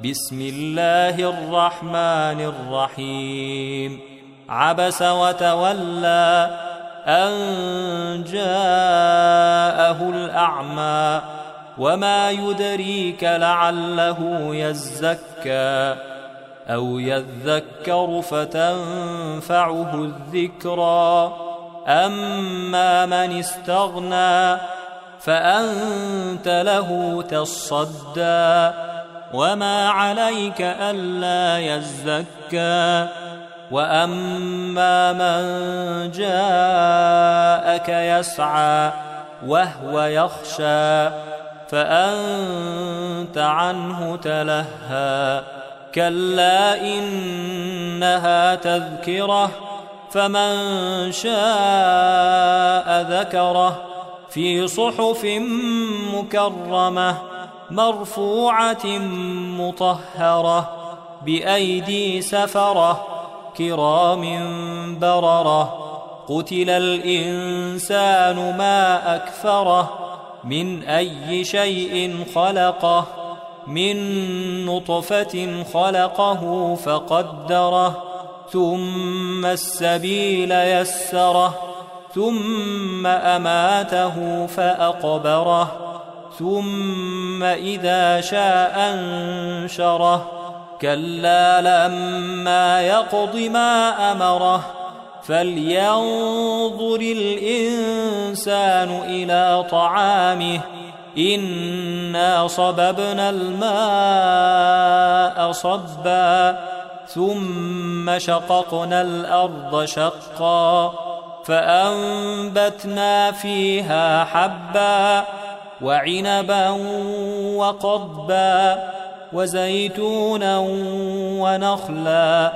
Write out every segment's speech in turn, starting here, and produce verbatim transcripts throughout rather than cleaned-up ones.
بسم الله الرحمن الرحيم عبس وتولى أن جاءه الأعمى وما يدريك لعله يزكى أو يذكر فتنفعه الذكرى أما من استغنى فأنت له تصدى وما عليك ألا يزكى وأما من جاءك يسعى وهو يخشى فأنت عنه تلهى كلا إنها تذكرة فمن شاء ذكره في صحف مكرمة مرفوعة مطهرة بأيدي سفرة كرام بررة قتل الإنسان ما أكفره من أي شيء خلقه من نطفة خلقه فقدره ثم السبيل يسره ثم أماته فأقبره ثم إذا شاء أنشره كلا لما يقض ما أمره فلينظر الإنسان إلى طعامه إنا صببنا الماء صبا ثم شققنا الأرض شقا فأنبتنا فيها حبا وعنبا وقضبا وزيتونا ونخلا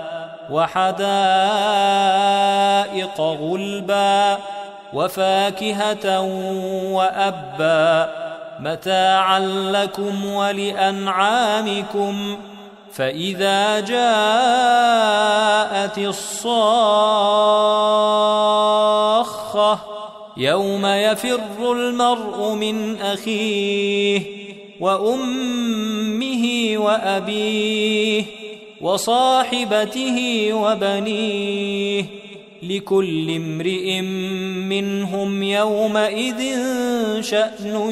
وحدائق غلبا وفاكهة وأبا متاعا لكم ولأنعامكم فإذا جاءت الصاخة يوم يفر المرء من أخيه وأمه وأبيه وصاحبته وبنيه لكل امرئ منهم يومئذ شأن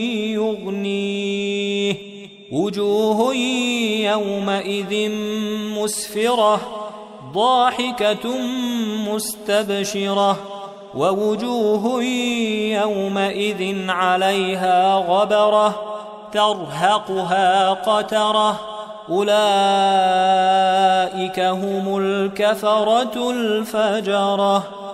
يغنيه وجوه يومئذ مسفرة ضاحكة مستبشرة ووجوه يومئذ عليها غبرة ترهقها قترة أولئك هم الكفرة الفجرة.